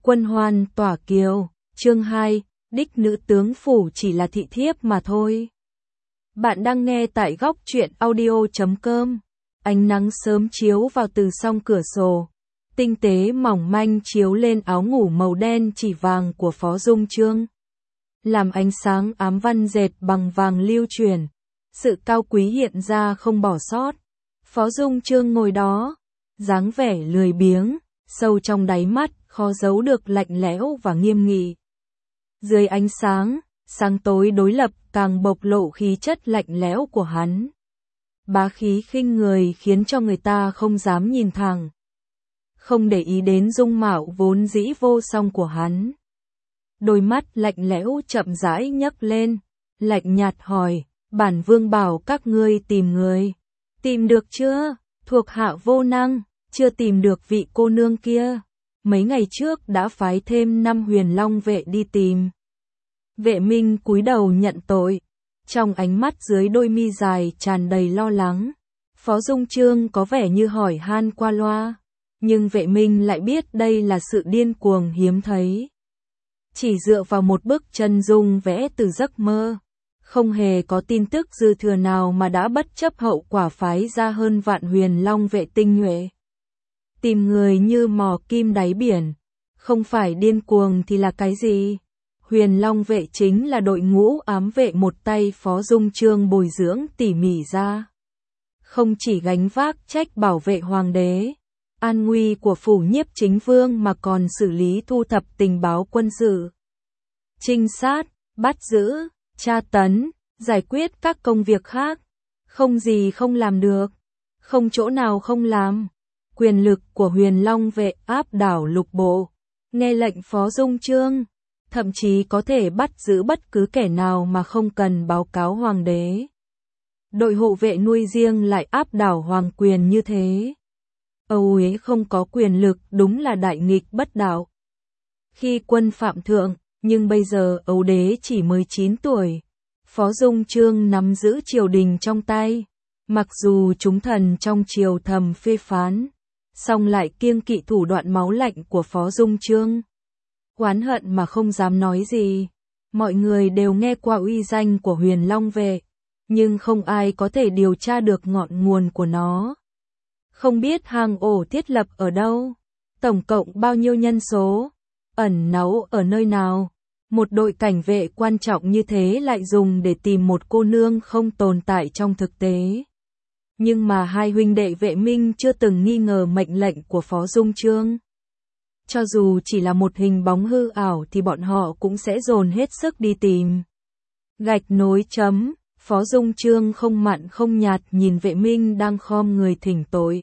Quân hoan tỏa kiều, chương 2, đích nữ tướng phủ chỉ là thị thiếp mà thôi. Bạn đang nghe tại góc truyện audio.com. Ánh nắng sớm chiếu vào từ song cửa sổ, tinh tế mỏng manh chiếu lên áo ngủ màu đen chỉ vàng của Phó Dung Chương. Làm ánh sáng ám văn dệt bằng vàng lưu chuyển, sự cao quý hiện ra không bỏ sót. Phó Dung Chương ngồi đó, dáng vẻ lười biếng, sâu trong đáy mắt khó giấu được lạnh lẽo và nghiêm nghị. Dưới ánh sáng tối đối lập càng bộc lộ khí chất lạnh lẽo của hắn. Bá khí khinh người khiến cho người ta không dám nhìn thẳng. Không để ý đến dung mạo vốn dĩ vô song của hắn. Đôi mắt lạnh lẽo chậm rãi nhấc lên, lạnh nhạt hỏi, bản vương bảo các ngươi tìm người. Tìm được chưa? Thuộc hạ vô năng, chưa tìm được vị cô nương kia. Mấy ngày trước đã phái thêm 5 huyền long vệ đi tìm. Vệ Minh cúi đầu nhận tội, trong ánh mắt dưới đôi mi dài tràn đầy lo lắng. Phó Dung Chương có vẻ như hỏi han qua loa, nhưng Vệ Minh lại biết đây là sự điên cuồng hiếm thấy. Chỉ dựa vào một bức chân dung vẽ từ giấc mơ, không hề có tin tức dư thừa nào mà đã bất chấp hậu quả phái ra hơn vạn huyền long vệ tinh nhuệ. Tìm người như mò kim đáy biển, không phải điên cuồng thì là cái gì? Huyền long vệ chính là đội ngũ ám vệ một tay Phó Dung Chương bồi dưỡng tỉ mỉ ra. Không chỉ gánh vác trách bảo vệ hoàng đế, an nguy của phủ Nhiếp Chính Vương mà còn xử lý thu thập tình báo quân sự, trinh sát, bắt giữ, tra tấn, giải quyết các công việc khác. Không gì không làm được, không chỗ nào không làm. Quyền lực của huyền long vệ áp đảo lục bộ, nghe lệnh Phó Dung Chương, thậm chí có thể bắt giữ bất cứ kẻ nào mà không cần báo cáo hoàng đế. Đội hộ vệ nuôi riêng lại áp đảo hoàng quyền như thế. Âu Uế không có quyền lực đúng là đại nghịch bất đạo. Khi quân phạm thượng, nhưng bây giờ Âu đế chỉ 19 tuổi. Phó Dung Chương nắm giữ triều đình trong tay. Mặc dù chúng thần trong triều thầm phê phán, song lại kiêng kỵ thủ đoạn máu lạnh của Phó Dung Chương. Oán hận mà không dám nói gì. Mọi người đều nghe qua uy danh của huyền long vệ, nhưng không ai có thể điều tra được ngọn nguồn của nó. Không biết hang ổ thiết lập ở đâu, tổng cộng bao nhiêu nhân số, ẩn náu ở nơi nào. Một đội cảnh vệ quan trọng như thế lại dùng để tìm một cô nương không tồn tại trong thực tế. Nhưng mà hai huynh đệ Vệ Minh chưa từng nghi ngờ mệnh lệnh của Phó Dung Chương. Cho dù chỉ là một hình bóng hư ảo thì bọn họ cũng sẽ dồn hết sức đi tìm. Gạch nối chấm, Phó Dung Chương không mặn không nhạt nhìn Vệ Minh đang khom người thỉnh tội.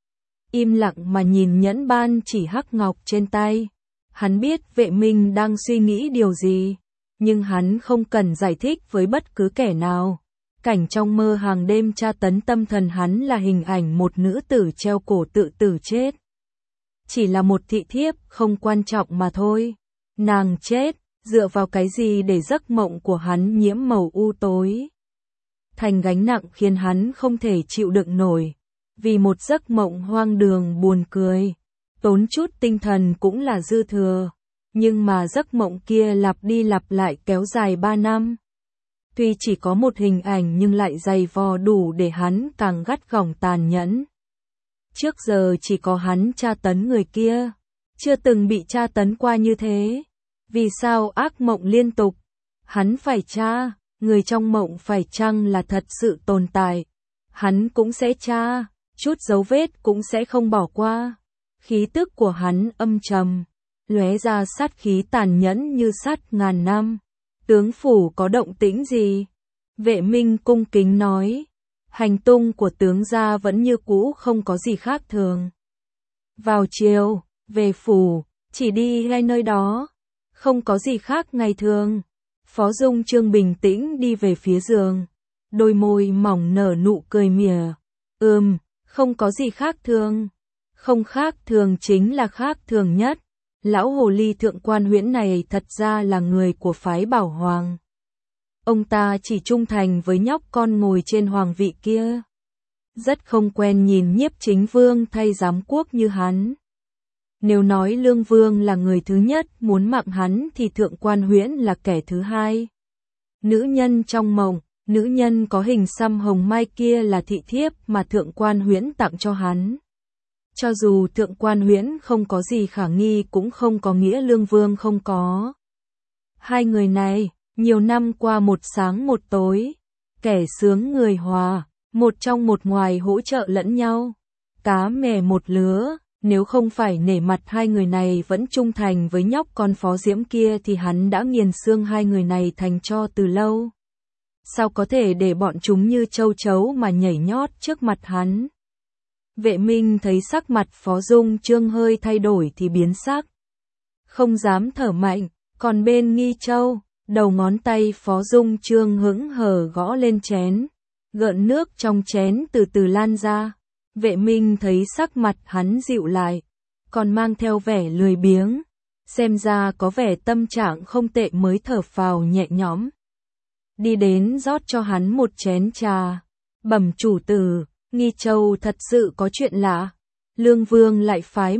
Im lặng mà nhìn nhẫn ban chỉ hắc ngọc trên tay. Hắn biết Vệ Minh đang suy nghĩ điều gì, nhưng hắn không cần giải thích với bất cứ kẻ nào. Cảnh trong mơ hàng đêm tra tấn tâm thần hắn là hình ảnh một nữ tử treo cổ tự tử chết. Chỉ là một thị thiếp không quan trọng mà thôi. Nàng chết, dựa vào cái gì để giấc mộng của hắn nhiễm màu u tối? Thành gánh nặng khiến hắn không thể chịu đựng nổi. Vì một giấc mộng hoang đường buồn cười, tốn chút tinh thần cũng là dư thừa. Nhưng mà giấc mộng kia lặp đi lặp lại kéo dài 3 năm. Tuy chỉ có một hình ảnh nhưng lại dày vò đủ để hắn càng gắt gỏng tàn nhẫn. Trước giờ chỉ có hắn tra tấn người kia, chưa từng bị tra tấn qua như thế. Vì sao ác mộng liên tục? Hắn phải tra, người trong mộng phải chăng là thật sự tồn tại? Hắn cũng sẽ tra, chút dấu vết cũng sẽ không bỏ qua. Khí tức của hắn âm trầm, lóe ra sát khí tàn nhẫn như sắt ngàn năm. Tướng phủ có động tĩnh gì? Vệ Minh cung kính nói. Hành tung của tướng gia vẫn như cũ, không có gì khác thường. Vào chiều, về phủ, chỉ đi ngay nơi đó, không có gì khác ngày thường. Phó Dung Chương bình tĩnh đi về phía giường, đôi môi mỏng nở nụ cười mỉa. Không có gì khác thường. Không khác thường chính là khác thường nhất. Lão hồ ly thượng quan Huyễn này thật ra là người của phái Bảo Hoàng. Ông ta chỉ trung thành với nhóc con ngồi trên hoàng vị kia. Rất không quen nhìn Nhiếp Chính Vương thay giám quốc như hắn. Nếu nói Lương Vương là người thứ nhất muốn mạng hắn thì Thượng Quan Huyễn là kẻ thứ hai. Nữ nhân trong mộng, nữ nhân có hình xăm hồng mai kia là thị thiếp mà Thượng Quan Huyễn tặng cho hắn. Cho dù Thượng Quan Huyễn không có gì khả nghi cũng không có nghĩa Lương Vương không có. Hai người này, nhiều năm qua một sáng một tối, kẻ sướng người hòa, một trong một ngoài hỗ trợ lẫn nhau. Cá mè một lứa, nếu không phải nể mặt hai người này vẫn trung thành với nhóc con Phó Diễm kia thì hắn đã nghiền xương hai người này thành tro từ lâu. Sao có thể để bọn chúng như châu chấu mà nhảy nhót trước mặt hắn? Vệ Minh thấy sắc mặt Phó Dung Trương hơi thay đổi thì biến sắc. Không dám thở mạnh, còn bên Nghi Châu, đầu ngón tay Phó Dung Trương hững hờ gõ lên chén. Gợn nước trong chén từ từ lan ra. Vệ Minh thấy sắc mặt hắn dịu lại, còn mang theo vẻ lười biếng. Xem ra có vẻ tâm trạng không tệ mới thở phào nhẹ nhõm. Đi đến rót cho hắn một chén trà. Bẩm chủ tử, Nghi Châu thật sự có chuyện lạ. Lương Vương lại phái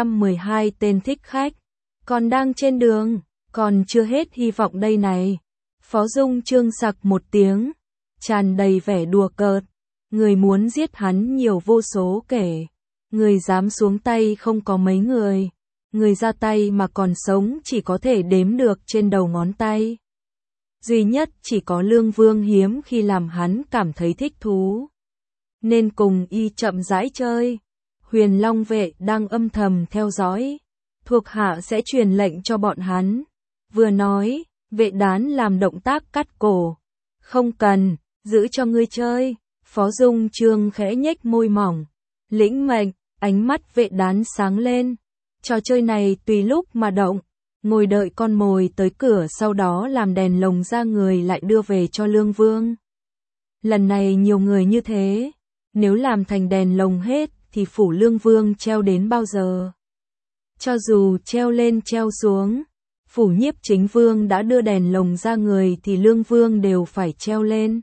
112 tên thích khách. Còn đang trên đường, còn chưa hết hy vọng đây này. Phó Dung Trương sặc một tiếng, tràn đầy vẻ đùa cợt. Người muốn giết hắn nhiều vô số kể. Người dám xuống tay không có mấy người. Người ra tay mà còn sống chỉ có thể đếm được trên đầu ngón tay. Duy nhất chỉ có Lương Vương hiếm khi làm hắn cảm thấy thích thú. Nên cùng y chậm rãi chơi. Huyền Long vệ đang âm thầm theo dõi. Thuộc hạ sẽ truyền lệnh cho bọn hắn. Vừa nói, vệ đán làm động tác cắt cổ. Không cần, giữ cho ngươi chơi. Phó Dung Trương khẽ nhếch môi mỏng. Lĩnh mệnh, ánh mắt vệ đán sáng lên. Trò chơi này tùy lúc mà động. Ngồi đợi con mồi tới cửa sau đó làm đèn lồng ra người lại đưa về cho Lương Vương. Lần này nhiều người như thế. Nếu làm thành đèn lồng hết thì phủ Lương Vương treo đến bao giờ? Cho dù treo lên treo xuống, phủ Nhiếp Chính Vương đã đưa đèn lồng ra người thì Lương Vương đều phải treo lên.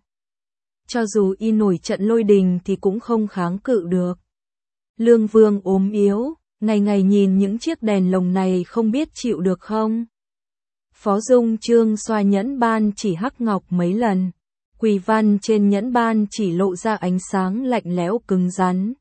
Cho dù y nổi trận lôi đình thì cũng không kháng cự được. Lương Vương ốm yếu, ngày ngày nhìn những chiếc đèn lồng này không biết chịu được không? Phó Dung Trương xoa nhẫn ban chỉ hắc ngọc mấy lần. Quỳ văn trên nhẫn ban chỉ lộ ra ánh sáng lạnh lẽo cứng rắn.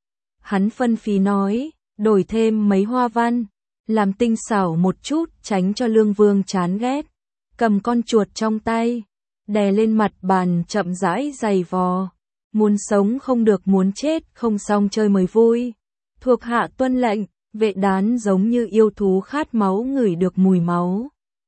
Hắn phân phí nói, đổi thêm mấy hoa văn, làm tinh xảo một chút tránh cho Lương Vương chán ghét. Cầm con chuột trong tay, đè lên mặt bàn chậm rãi giày vò. Muốn sống không được muốn chết không xong chơi mới vui. Thuộc hạ tuân lệnh, vệ đán giống như yêu thú khát máu ngửi được mùi máu.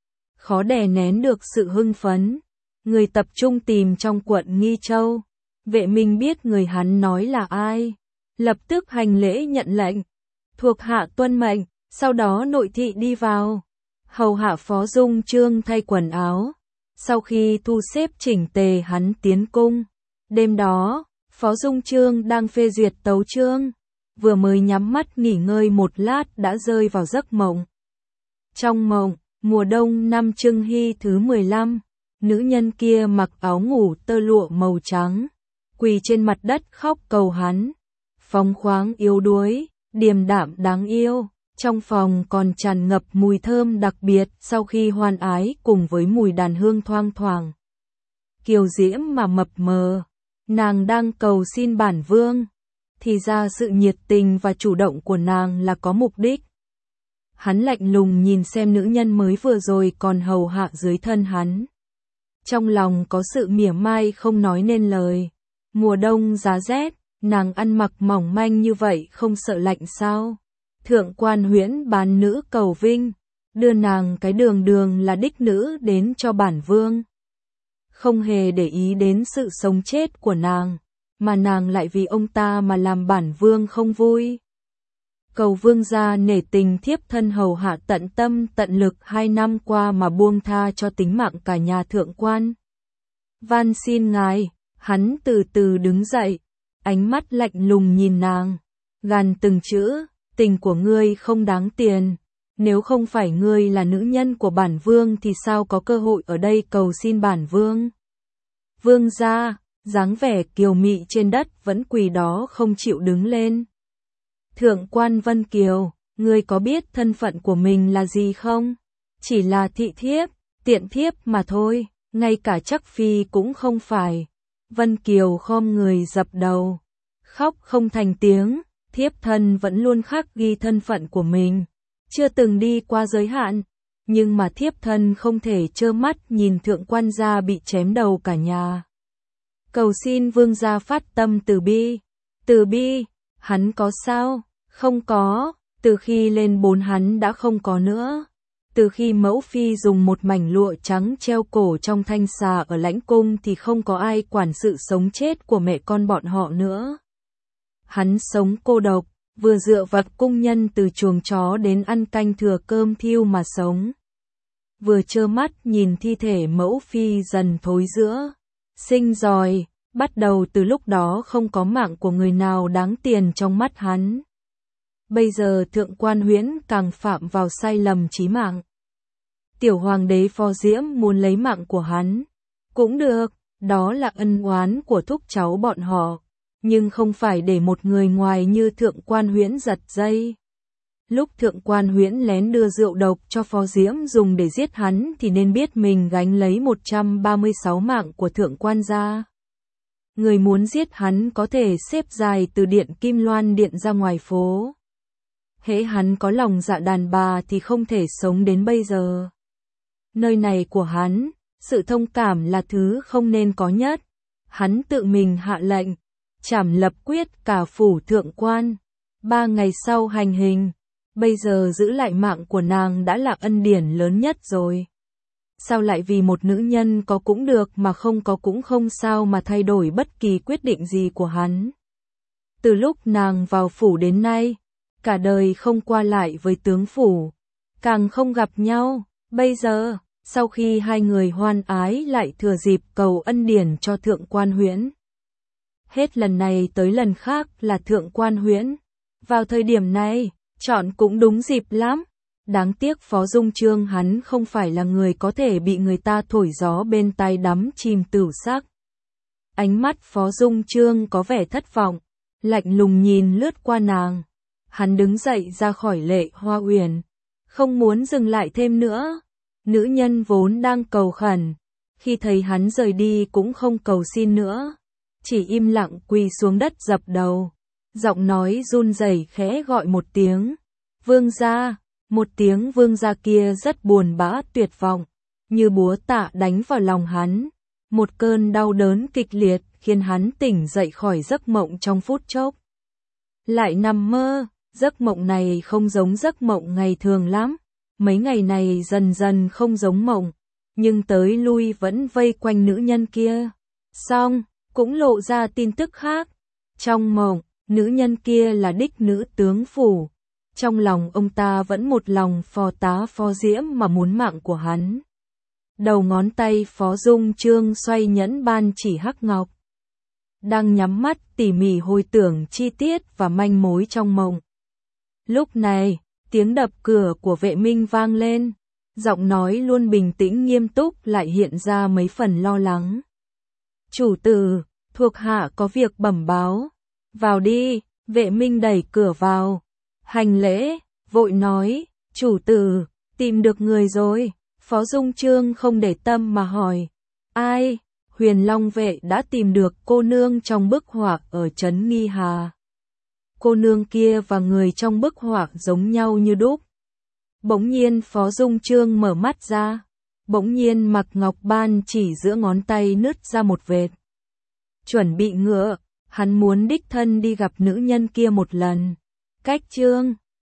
Khó đè nén được sự hưng phấn. Người tập trung tìm trong quận Nghi Châu. Vệ Minh biết người hắn nói là ai. Lập tức hành lễ nhận lệnh. Thuộc hạ tuân mệnh, sau đó nội thị đi vào. Hầu hạ Phó Dung Trương thay quần áo. Sau khi thu xếp chỉnh tề hắn tiến cung. Đêm đó, Phó Dung Trương đang phê duyệt tấu chương. Vừa mới nhắm mắt nghỉ ngơi một lát đã rơi vào giấc mộng. Trong mộng, mùa đông năm Trưng Hy thứ 15. Nữ nhân kia mặc áo ngủ tơ lụa màu trắng, quỳ trên mặt đất khóc cầu hắn. Phóng khoáng yếu đuối, điềm đạm đáng yêu, trong phòng còn tràn ngập mùi thơm đặc biệt sau khi hoan ái cùng với mùi đàn hương thoang thoảng. Kiều diễm mà mập mờ, nàng đang cầu xin bản vương, thì ra sự nhiệt tình và chủ động của nàng là có mục đích. Hắn lạnh lùng nhìn xem nữ nhân mới vừa rồi còn hầu hạ dưới thân hắn. Trong lòng có sự mỉa mai không nói nên lời. Mùa đông giá rét, nàng ăn mặc mỏng manh như vậy không sợ lạnh sao? Thượng Quan Huyễn bán nữ cầu vinh, đưa nàng cái đường đường là đích nữ đến cho bản vương. Không hề để ý đến sự sống chết của nàng, mà nàng lại vì ông ta mà làm bản vương không vui. Cầu vương gia nể tình thiếp thân hầu hạ tận tâm tận lực 2 năm qua mà buông tha cho tính mạng cả nhà thượng quan. Van xin ngài, hắn từ từ đứng dậy, ánh mắt lạnh lùng nhìn nàng, gàn từng chữ, tình của ngươi không đáng tiền, nếu không phải ngươi là nữ nhân của bản vương thì sao có cơ hội ở đây cầu xin bản vương. Vương gia, dáng vẻ kiều mị trên đất vẫn quỳ đó không chịu đứng lên. Thượng quan Vân Kiều, ngươi có biết thân phận của mình là gì không? Chỉ là thị thiếp, tiện thiếp mà thôi, ngay cả chắc phi cũng không phải. Vân Kiều khom người dập đầu, khóc không thành tiếng, thiếp thân vẫn luôn khắc ghi thân phận của mình, chưa từng đi qua giới hạn, nhưng mà thiếp thân không thể trơ mắt nhìn thượng quan gia bị chém đầu cả nhà. Cầu xin vương gia phát tâm từ bi. Từ bi, hắn có sao? Không có, từ khi lên 4 hắn đã không có nữa. Từ khi mẫu phi dùng một mảnh lụa trắng treo cổ trong thanh xà ở lãnh cung thì không có ai quản sự sống chết của mẹ con bọn họ nữa. Hắn sống cô độc, vừa dựa vào cung nhân từ chuồng chó đến ăn canh thừa cơm thiêu mà sống. Vừa trơ mắt nhìn thi thể mẫu phi dần thối rữa, sinh roi, bắt đầu từ lúc đó không có mạng của người nào đáng tiền trong mắt hắn. Bây giờ thượng quan Huyễn càng phạm vào sai lầm chí mạng. Tiểu hoàng đế Phó Diễm muốn lấy mạng của hắn. Cũng được, đó là ân oán của thúc cháu bọn họ. Nhưng không phải để một người ngoài như thượng quan Huyễn giật dây. Lúc thượng quan Huyễn lén đưa rượu độc cho Phó Diễm dùng để giết hắn thì nên biết mình gánh lấy 136 mạng của thượng quan gia. Người muốn giết hắn có thể xếp dài từ điện Kim Loan điện ra ngoài phố. Hễ hắn có lòng dạ đàn bà thì không thể sống đến bây giờ. Nơi này của hắn, sự thông cảm là thứ không nên có nhất. Hắn tự mình hạ lệnh, trảm lập quyết cả phủ thượng quan. 3 ngày sau hành hình, bây giờ giữ lại mạng của nàng đã là ân điển lớn nhất rồi. Sao lại vì một nữ nhân có cũng được mà không có cũng không sao mà thay đổi bất kỳ quyết định gì của hắn. Từ lúc nàng vào phủ đến nay, cả đời không qua lại với tướng phủ, càng không gặp nhau, bây giờ, sau khi hai người hoan ái lại thừa dịp cầu ân điển cho thượng quan Huyễn. Hết lần này tới lần khác là thượng quan Huyễn. Vào thời điểm này, chọn cũng đúng dịp lắm. Đáng tiếc Phó Dung Trương hắn không phải là người có thể bị người ta thổi gió bên tai đắm chìm tửu sắc. Ánh mắt Phó Dung Trương có vẻ thất vọng, lạnh lùng nhìn lướt qua nàng. Hắn đứng dậy ra khỏi Lệ Hoa Uyển, không muốn dừng lại thêm nữa. Nữ nhân vốn đang cầu khẩn, khi thấy hắn rời đi cũng không cầu xin nữa, chỉ im lặng quỳ xuống đất dập đầu. Giọng nói run rẩy khẽ gọi một tiếng, vương gia. Một tiếng vương gia kia rất buồn bã tuyệt vọng, như búa tạ đánh vào lòng hắn. Một cơn đau đớn kịch liệt khiến hắn tỉnh dậy khỏi giấc mộng trong phút chốc. Lại nằm mơ, giấc mộng này không giống giấc mộng ngày thường lắm. Mấy ngày này dần dần không giống mộng, nhưng tới lui vẫn vây quanh nữ nhân kia. Xong, cũng lộ ra tin tức khác. Trong mộng, nữ nhân kia là đích nữ tướng phủ. Trong lòng ông ta vẫn một lòng phò tá Phó Diễm mà muốn mạng của hắn. Đầu ngón tay Phó Dung Trương xoay nhẫn ban chỉ hắc ngọc. Đang nhắm mắt tỉ mỉ hồi tưởng chi tiết và manh mối trong mộng. Lúc này, tiếng đập cửa của Vệ Minh vang lên. Giọng nói luôn bình tĩnh nghiêm túc lại hiện ra mấy phần lo lắng. Chủ tử, thuộc hạ có việc bẩm báo. Vào đi, Vệ Minh đẩy cửa vào. Hành lễ, vội nói, chủ tử, tìm được người rồi. Phó Dung Trương không để tâm mà hỏi, ai? Huyền Long vệ đã tìm được cô nương trong bức họa ở trấn Nghi Hà. Cô nương kia và người trong bức họa giống nhau như đúc. Bỗng nhiên Phó Dung Trương mở mắt ra, bỗng nhiên Mặc Ngọc Ban chỉ giữa ngón tay nứt ra một vệt. Chuẩn bị ngựa, hắn muốn đích thân đi gặp nữ nhân kia một lần. Cách chương